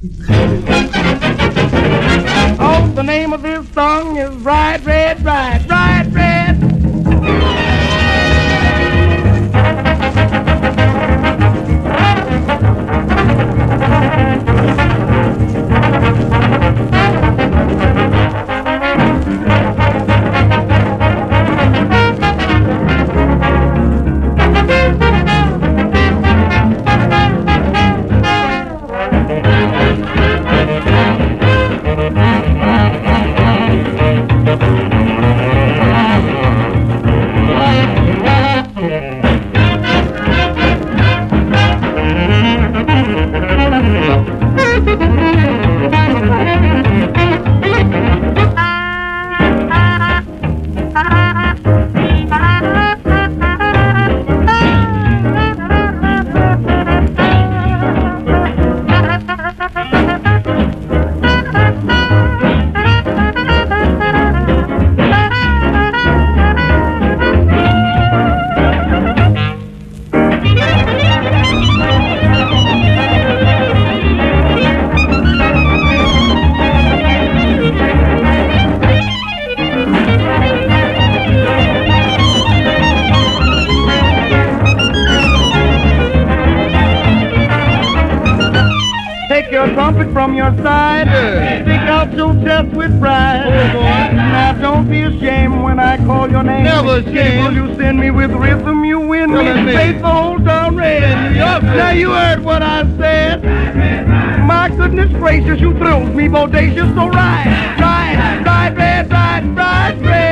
Oh, the name of this song is Bright Red, Bright, Bright Red. Take your trumpet from your side, stick out your chest with pride. Now don't be ashamed when I call your name. Never ashamed. You send me with rhythm, you win me. Faith the whole town red. Now you heard what I said. My goodness gracious, you thrills me bodacious. So ride, ride, ride, red, ride, ride, red.